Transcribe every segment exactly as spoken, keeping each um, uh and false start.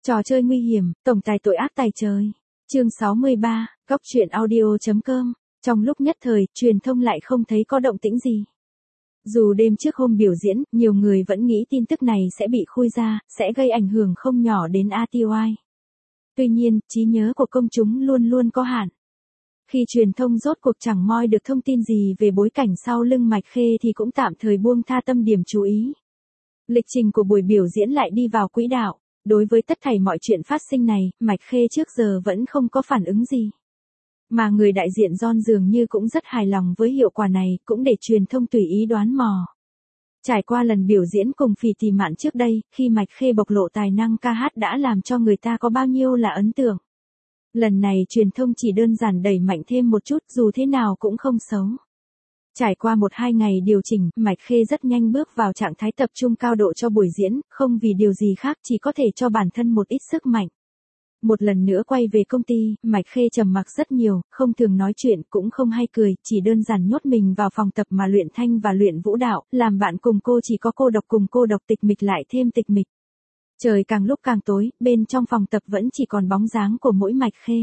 Trò chơi nguy hiểm, tổng tài tội ác tài trời. Chương sáu mươi ba, góc truyện audio.com. Trong lúc nhất thời, truyền thông lại không thấy có động tĩnh gì. Dù đêm trước hôm biểu diễn, nhiều người vẫn nghĩ tin tức này sẽ bị khui ra, sẽ gây ảnh hưởng không nhỏ đến a tê i. Tuy nhiên, trí nhớ của công chúng luôn luôn có hạn. Khi truyền thông rốt cuộc chẳng moi được thông tin gì về bối cảnh sau lưng Mạch Khê thì cũng tạm thời buông tha tâm điểm chú ý. Lịch trình của buổi biểu diễn lại đi vào quỹ đạo. Đối với tất thảy mọi chuyện phát sinh này, Mạch Khê trước giờ vẫn không có phản ứng gì. Mà người đại diện John dường như cũng rất hài lòng với hiệu quả này, cũng để truyền thông tùy ý đoán mò. Trải qua lần biểu diễn cùng Phì Tì Mạn trước đây, khi Mạch Khê bộc lộ tài năng ca hát đã làm cho người ta có bao nhiêu là ấn tượng. Lần này truyền thông chỉ đơn giản đẩy mạnh thêm một chút, dù thế nào cũng không xấu. Trải qua một hai ngày điều chỉnh, Mạch Khê rất nhanh bước vào trạng thái tập trung cao độ cho buổi diễn, không vì điều gì khác, chỉ có thể cho bản thân một ít sức mạnh. Một lần nữa quay về công ty, Mạch Khê trầm mặc rất nhiều, không thường nói chuyện, cũng không hay cười, chỉ đơn giản nhốt mình vào phòng tập mà luyện thanh và luyện vũ đạo, làm bạn cùng cô chỉ có cô độc cùng cô độc, tịch mịch lại thêm tịch mịch. Trời càng lúc càng tối, bên trong phòng tập vẫn chỉ còn bóng dáng của mỗi Mạch Khê.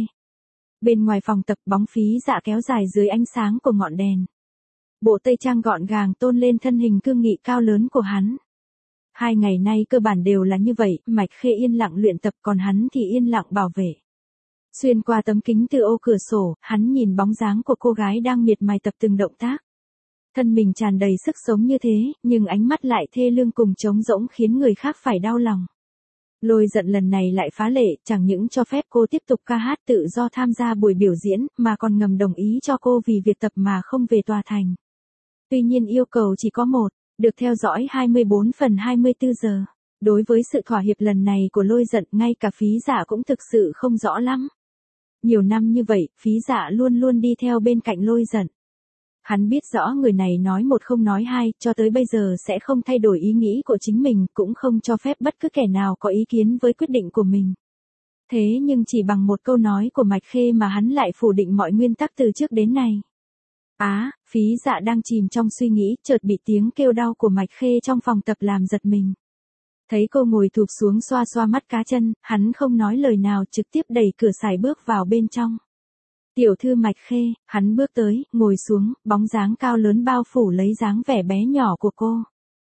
Bên ngoài phòng tập, bóng Phí Dạ kéo dài dưới ánh sáng của ngọn đèn. Bộ tây trang gọn gàng tôn lên thân hình cương nghị cao lớn của hắn. Hai ngày nay cơ bản đều là như vậy, Mạch Khê yên lặng luyện tập, còn hắn thì yên lặng bảo vệ. Xuyên qua tấm kính từ ô cửa sổ, hắn nhìn bóng dáng của cô gái đang miệt mài tập từng động tác. Thân mình tràn đầy sức sống như thế, nhưng ánh mắt lại thê lương cùng trống rỗng khiến người khác phải đau lòng. Lôi Giận lần này lại phá lệ, chẳng những cho phép cô tiếp tục ca hát tự do tham gia buổi biểu diễn, mà còn ngầm đồng ý cho cô vì việc tập mà không về tòa thành. Tuy nhiên yêu cầu chỉ có một, được theo dõi hai mươi bốn phần hai mươi tư giờ. Đối với sự thỏa hiệp lần này của Lôi Giận, ngay cả Phí Dạ cũng thực sự không rõ lắm. Nhiều năm như vậy, Phí Dạ luôn luôn đi theo bên cạnh Lôi Giận. Hắn biết rõ người này nói một không nói hai, cho tới bây giờ sẽ không thay đổi ý nghĩ của chính mình, cũng không cho phép bất cứ kẻ nào có ý kiến với quyết định của mình. Thế nhưng chỉ bằng một câu nói của Mạch Khê mà hắn lại phủ định mọi nguyên tắc từ trước đến nay. Á, à, Phí Dạ đang chìm trong suy nghĩ, chợt bị tiếng kêu đau của Mạch Khê trong phòng tập làm giật mình. Thấy cô ngồi thụp xuống xoa xoa mắt cá chân, hắn không nói lời nào, trực tiếp đẩy cửa sải bước vào bên trong. Tiểu thư Mạch Khê, hắn bước tới, ngồi xuống, bóng dáng cao lớn bao phủ lấy dáng vẻ bé nhỏ của cô.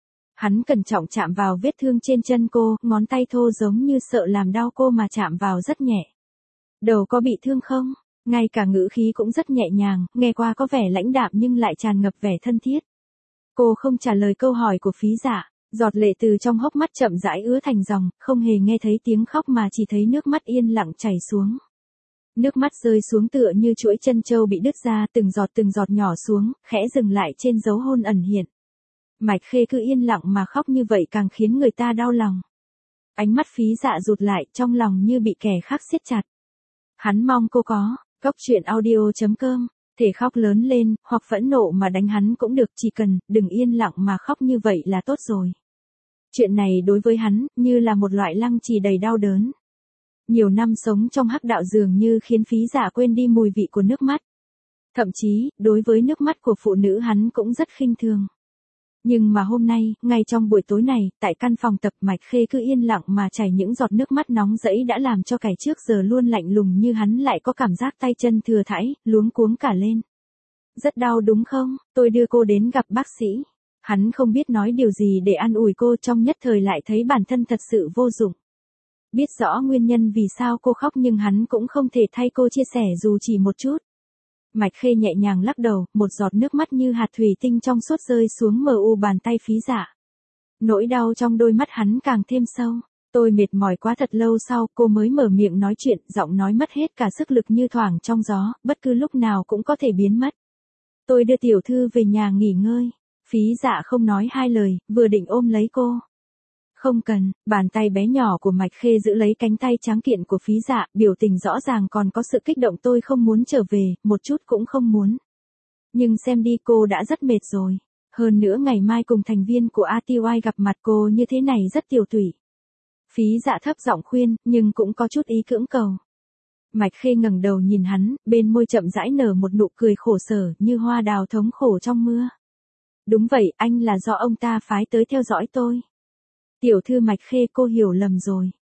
Hắn cẩn trọng chạm vào vết thương trên chân cô, ngón tay thô giống như sợ làm đau cô mà chạm vào rất nhẹ. Đầu có bị thương không? Ngay cả ngữ khí cũng rất nhẹ nhàng, nghe qua có vẻ lãnh đạm nhưng lại tràn ngập vẻ thân thiết. Cô không trả lời câu hỏi của Phí Dạ, giọt lệ từ trong hốc mắt chậm rãi ứa thành dòng, không hề nghe thấy tiếng khóc mà chỉ thấy nước mắt yên lặng chảy xuống. Nước mắt rơi xuống tựa như chuỗi chân châu bị đứt ra, từng giọt từng giọt nhỏ xuống, khẽ dừng lại trên dấu hôn ẩn hiện. Mạch Khê cứ yên lặng mà khóc như vậy càng khiến người ta đau lòng. Ánh mắt Phí Dạ rụt lại, trong lòng như bị kẻ khác siết chặt. Hắn mong cô có, góc truyện audio.com, thể khóc lớn lên, hoặc phẫn nộ mà đánh hắn cũng được, chỉ cần, đừng yên lặng mà khóc như vậy là tốt rồi. Chuyện này đối với hắn, như là một loại lăng trì đầy đau đớn. Nhiều năm sống trong hắc đạo dường như khiến Phí Dạ quên đi mùi vị của nước mắt. Thậm chí, đối với nước mắt của phụ nữ hắn cũng rất khinh thường. Nhưng mà hôm nay, ngay trong buổi tối này, tại căn phòng tập, Mạch Khê cứ yên lặng mà chảy những giọt nước mắt nóng rẫy đã làm cho kẻ trước giờ luôn lạnh lùng như hắn lại có cảm giác tay chân thừa thãi, luống cuống cả lên. Rất đau đúng không? Tôi đưa cô đến gặp bác sĩ. Hắn không biết nói điều gì để an ủi cô, trong nhất thời lại thấy bản thân thật sự vô dụng. Biết rõ nguyên nhân vì sao cô khóc nhưng hắn cũng không thể thay cô chia sẻ dù chỉ một chút. Mạch Khê nhẹ nhàng lắc đầu, một giọt nước mắt như hạt thủy tinh trong suốt rơi xuống mờ u bàn tay Phí Dạ. Nỗi đau trong đôi mắt hắn càng thêm sâu. Tôi mệt mỏi quá, thật lâu sau cô mới mở miệng nói chuyện, giọng nói mất hết cả sức lực như thoảng trong gió, bất cứ lúc nào cũng có thể biến mất. Tôi đưa tiểu thư về nhà nghỉ ngơi. Phí Dạ không nói hai lời, vừa định ôm lấy cô. Không cần, bàn tay bé nhỏ của Mạch Khê giữ lấy cánh tay tráng kiện của Phí Dạ, biểu tình rõ ràng còn có sự kích động. Tôi không muốn trở về, một chút cũng không muốn. Nhưng xem đi, cô đã rất mệt rồi. Hơn nữa ngày mai cùng thành viên của a tê i gặp mặt, cô như thế này rất tiểu tụy. Phí Dạ thấp giọng khuyên, nhưng cũng có chút ý cưỡng cầu. Mạch Khê ngẩng đầu nhìn hắn, bên môi chậm rãi nở một nụ cười khổ sở, như hoa đào thống khổ trong mưa. Đúng vậy, anh là do ông ta phái tới theo dõi tôi. Tiểu thư Mạch Khê, cô hiểu lầm rồi.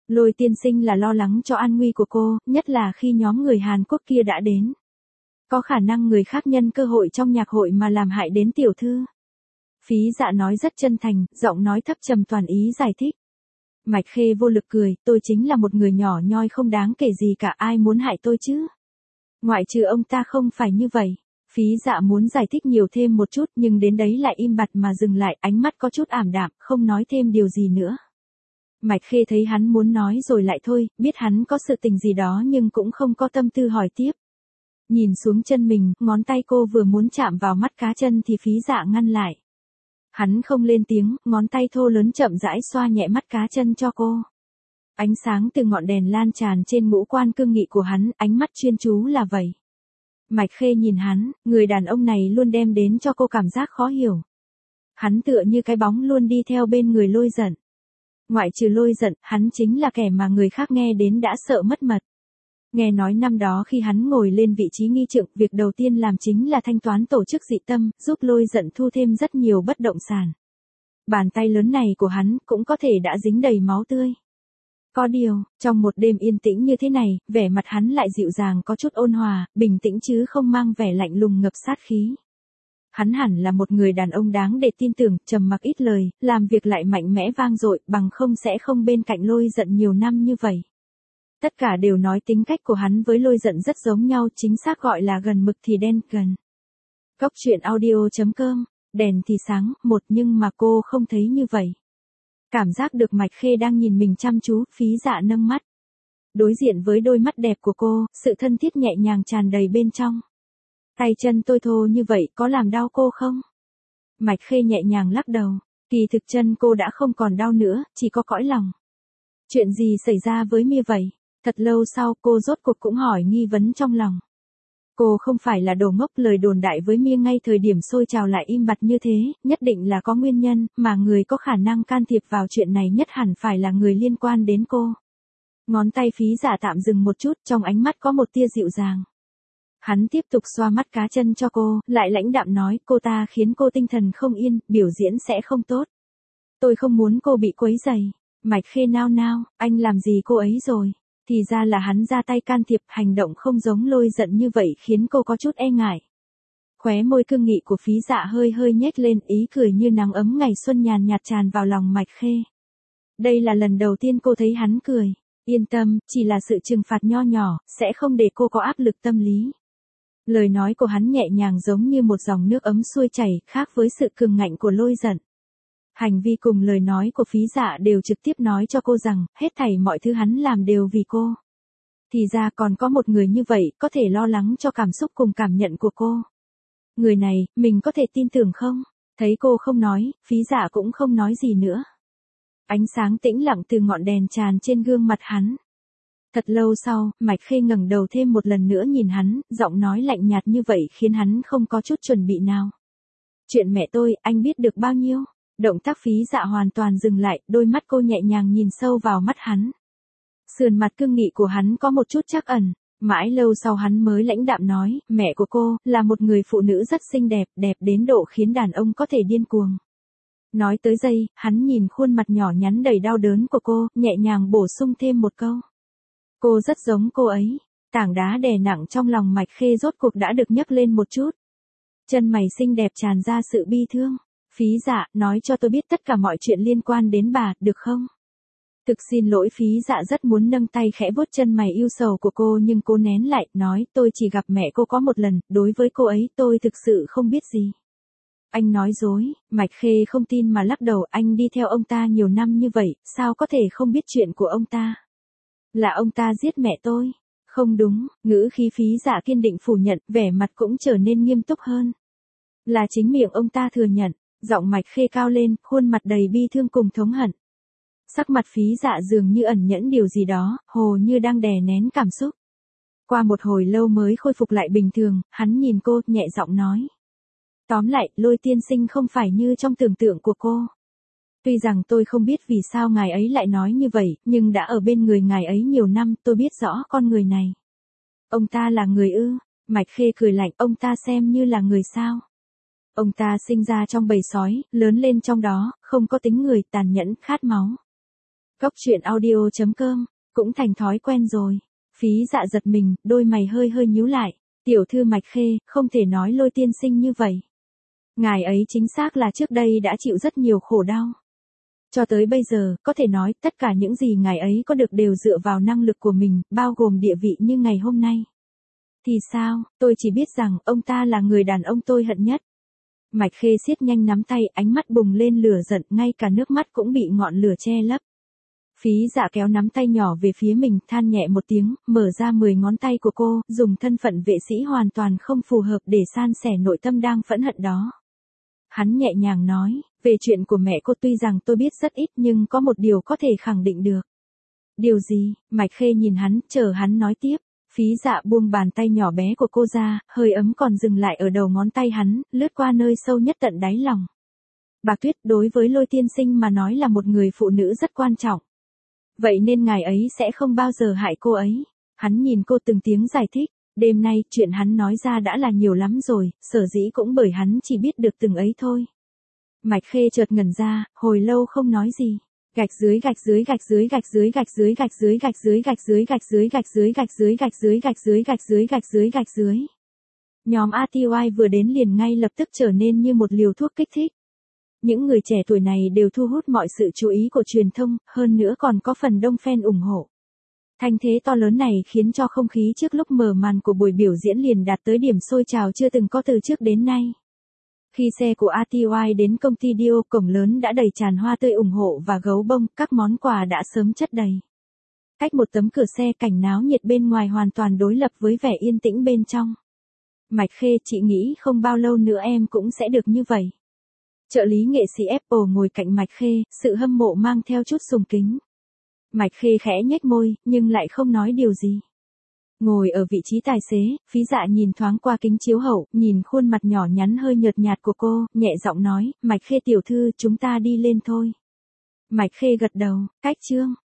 Lôi tiên sinh là lo lắng cho an nguy của cô, nhất là khi nhóm người Hàn Quốc kia đã đến. Có khả năng người khác nhân cơ hội trong nhạc hội mà làm hại đến tiểu thư. Phí Dạ nói rất chân thành, giọng nói thấp trầm toàn ý giải thích. Mạch Khê vô lực cười, tôi chính là một người nhỏ nhoi không đáng kể gì cả, ai muốn hại tôi chứ? Ngoại trừ ông ta không phải như vậy. Phí Dạ muốn giải thích nhiều thêm một chút nhưng đến đấy lại im bặt mà dừng lại, ánh mắt có chút ảm đạm, không nói thêm điều gì nữa. Mạch Khê thấy hắn muốn nói rồi lại thôi, biết hắn có sự tình gì đó nhưng cũng không có tâm tư hỏi tiếp. Nhìn xuống chân mình, ngón tay cô vừa muốn chạm vào mắt cá chân thì Phí Dạ ngăn lại. Hắn không lên tiếng, ngón tay thô lớn chậm rãi xoa nhẹ mắt cá chân cho cô. Ánh sáng từ ngọn đèn lan tràn trên ngũ quan cương nghị của hắn, ánh mắt chuyên chú là vậy. Mạch Khê nhìn hắn, người đàn ông này luôn đem đến cho cô cảm giác khó hiểu. Hắn tựa như cái bóng luôn đi theo bên người Lôi Giận. Ngoại trừ Lôi Giận, hắn chính là kẻ mà người khác nghe đến đã sợ mất mật. Nghe nói năm đó khi hắn ngồi lên vị trí nghi trượng, việc đầu tiên làm chính là thanh toán tổ chức dị tâm, giúp Lôi Giận thu thêm rất nhiều bất động sản. Bàn tay lớn này của hắn cũng có thể đã dính đầy máu tươi. Có điều, trong một đêm yên tĩnh như thế này, vẻ mặt hắn lại dịu dàng có chút ôn hòa, bình tĩnh chứ không mang vẻ lạnh lùng ngập sát khí. Hắn hẳn là một người đàn ông đáng để tin tưởng, trầm mặc ít lời, làm việc lại mạnh mẽ vang dội, bằng không sẽ không bên cạnh Lôi Giận nhiều năm như vậy. Tất cả đều nói tính cách của hắn với Lôi Giận rất giống nhau, chính xác gọi là gần mực thì đen gần. Góc truyện audio chấm com, đèn thì sáng, một nhưng mà cô không thấy như vậy. Cảm giác được Mạch Khê đang nhìn mình chăm chú, Phí Dạ nâng mắt. Đối diện với đôi mắt đẹp của cô, sự thân thiết nhẹ nhàng tràn đầy bên trong. Tay chân tôi thô như vậy có làm đau cô không? Mạch Khê nhẹ nhàng lắc đầu, kỳ thực chân cô đã không còn đau nữa, chỉ có cõi lòng. Chuyện gì xảy ra với Mia vậy? Thật lâu sau cô rốt cuộc cũng hỏi nghi vấn trong lòng. Cô không phải là đồ ngốc, lời đồn đại với Mia ngay thời điểm sôi trào lại im bặt như thế, nhất định là có nguyên nhân, mà người có khả năng can thiệp vào chuyện này nhất hẳn phải là người liên quan đến cô. Ngón tay Phí Dạ tạm dừng một chút, trong ánh mắt có một tia dịu dàng. Hắn tiếp tục xoa mắt cá chân cho cô, lại lãnh đạm nói, cô ta khiến cô tinh thần không yên, biểu diễn sẽ không tốt. Tôi không muốn cô bị quấy rầy. Mạch Khê nao nao, anh làm gì cô ấy rồi? Thì ra là hắn ra tay can thiệp, hành động không giống Lôi Giận như vậy khiến cô có chút e ngại. Khóe môi cương nghị của Phí Dạ hơi hơi nhếch lên, ý cười như nắng ấm ngày xuân nhàn nhạt tràn vào lòng Mạch Khê. Đây là lần đầu tiên cô thấy hắn cười. Yên tâm, chỉ là sự trừng phạt nho nhỏ, sẽ không để cô có áp lực tâm lý. Lời nói của hắn nhẹ nhàng giống như một dòng nước ấm xuôi chảy, khác với sự cường ngạnh của Lôi Giận. Hành vi cùng lời nói của Phí Dạ đều trực tiếp nói cho cô rằng, hết thảy mọi thứ hắn làm đều vì cô. Thì ra còn có một người như vậy, có thể lo lắng cho cảm xúc cùng cảm nhận của cô. Người này, mình có thể tin tưởng không? Thấy cô không nói, Phí Dạ cũng không nói gì nữa. Ánh sáng tĩnh lặng từ ngọn đèn tràn trên gương mặt hắn. Thật lâu sau, Mạch Khê ngẩng đầu thêm một lần nữa nhìn hắn, giọng nói lạnh nhạt như vậy khiến hắn không có chút chuẩn bị nào. Chuyện mẹ tôi, anh biết được bao nhiêu? Động tác Phí Dạ hoàn toàn dừng lại, đôi mắt cô nhẹ nhàng nhìn sâu vào mắt hắn. Sườn mặt cương nghị của hắn có một chút trắc ẩn, mãi lâu sau hắn mới lãnh đạm nói, mẹ của cô, là một người phụ nữ rất xinh đẹp, đẹp đến độ khiến đàn ông có thể điên cuồng. Nói tới đây, hắn nhìn khuôn mặt nhỏ nhắn đầy đau đớn của cô, nhẹ nhàng bổ sung thêm một câu. Cô rất giống cô ấy. Tảng đá đè nặng trong lòng Mạch Khê rốt cuộc đã được nhấc lên một chút. Chân mày xinh đẹp tràn ra sự bi thương. Phí Dạ, nói cho tôi biết tất cả mọi chuyện liên quan đến bà, được không? Thực xin lỗi. Phí Dạ rất muốn nâng tay khẽ vuốt chân mày yêu sầu của cô nhưng cô nén lại, nói, tôi chỉ gặp mẹ cô có một lần, đối với cô ấy tôi thực sự không biết gì. Anh nói dối. Mạch Khê không tin mà lắc đầu, anh đi theo ông ta nhiều năm như vậy, sao có thể không biết chuyện của ông ta? Là ông ta giết mẹ tôi. Không đúng, ngữ khí Phí Dạ kiên định phủ nhận, vẻ mặt cũng trở nên nghiêm túc hơn. Là chính miệng ông ta thừa nhận. Giọng Mạch Khê cao lên, khuôn mặt đầy bi thương cùng thống hận. Sắc mặt Phí Dạ dường như ẩn nhẫn điều gì đó, hồ như đang đè nén cảm xúc. Qua một hồi lâu mới khôi phục lại bình thường, hắn nhìn cô, nhẹ giọng nói. Tóm lại, Lôi tiên sinh không phải như trong tưởng tượng của cô. Tuy rằng tôi không biết vì sao ngài ấy lại nói như vậy, nhưng đã ở bên người ngài ấy nhiều năm, tôi biết rõ con người này. Ông ta là người ư? Mạch Khê cười lạnh, ông ta xem như là người sao? Ông ta sinh ra trong bầy sói, lớn lên trong đó, không có tính người, tàn nhẫn, khát máu. Cốc truyện audio chấm com, cũng thành thói quen rồi. Phí Dạ giật mình, đôi mày hơi hơi nhíu lại. Tiểu thư Mạch Khê, không thể nói Lôi tiên sinh như vậy. Ngài ấy chính xác là trước đây đã chịu rất nhiều khổ đau. Cho tới bây giờ, có thể nói tất cả những gì ngài ấy có được đều dựa vào năng lực của mình, bao gồm địa vị như ngày hôm nay. Thì sao, tôi chỉ biết rằng ông ta là người đàn ông tôi hận nhất. Mạch Khê siết nhanh nắm tay, ánh mắt bùng lên lửa giận, ngay cả nước mắt cũng bị ngọn lửa che lấp. Phí Dạ kéo nắm tay nhỏ về phía mình, than nhẹ một tiếng, mở ra mười ngón tay của cô, dùng thân phận vệ sĩ hoàn toàn không phù hợp để san sẻ nội tâm đang phẫn hận đó. Hắn nhẹ nhàng nói, về chuyện của mẹ cô tuy rằng tôi biết rất ít nhưng có một điều có thể khẳng định được. Điều gì? Mạch Khê nhìn hắn, chờ hắn nói tiếp. Phí Dạ buông bàn tay nhỏ bé của cô ra, hơi ấm còn dừng lại ở đầu ngón tay hắn, lướt qua nơi sâu nhất tận đáy lòng. Bạc Tuyết đối với Lôi tiên sinh mà nói là một người phụ nữ rất quan trọng. Vậy nên ngài ấy sẽ không bao giờ hại cô ấy. Hắn nhìn cô từng tiếng giải thích. Đêm nay, chuyện hắn nói ra đã là nhiều lắm rồi, sở dĩ cũng bởi hắn chỉ biết được từng ấy thôi. Mạch Khê chợt ngẩn ra, hồi lâu không nói gì. Gạch dưới gạch dưới gạch dưới gạch dưới gạch dưới gạch dưới gạch dưới gạch dưới gạch dưới gạch dưới gạch dưới gạch dưới gạch dưới gạch dưới gạch dưới gạch dưới. Nhóm a tê i vừa đến liền ngay lập tức trở nên như một liều thuốc kích thích. Những người trẻ tuổi này đều thu hút mọi sự chú ý của truyền thông, hơn nữa còn có phần đông fan ủng hộ. Thanh thế to lớn này khiến cho không khí trước lúc mở màn của buổi biểu diễn liền đạt tới điểm sôi trào chưa từng có từ trước đến nay. Khi xe của a tê i đến công ty Dio, cổng lớn đã đầy tràn hoa tươi ủng hộ và gấu bông, các món quà đã sớm chất đầy. Cách một tấm cửa xe, cảnh náo nhiệt bên ngoài hoàn toàn đối lập với vẻ yên tĩnh bên trong. Mạch Khê, chị nghĩ không bao lâu nữa em cũng sẽ được như vậy. Trợ lý nghệ sĩ Apple ngồi cạnh Mạch Khê, sự hâm mộ mang theo chút sùng kính. Mạch Khê khẽ nhếch môi, nhưng lại không nói điều gì. Ngồi ở vị trí tài xế, Phí Dạ nhìn thoáng qua kính chiếu hậu, nhìn khuôn mặt nhỏ nhắn hơi nhợt nhạt của cô, nhẹ giọng nói, Mạch Khê tiểu thư, chúng ta đi lên thôi. Mạch Khê gật đầu, cách chương.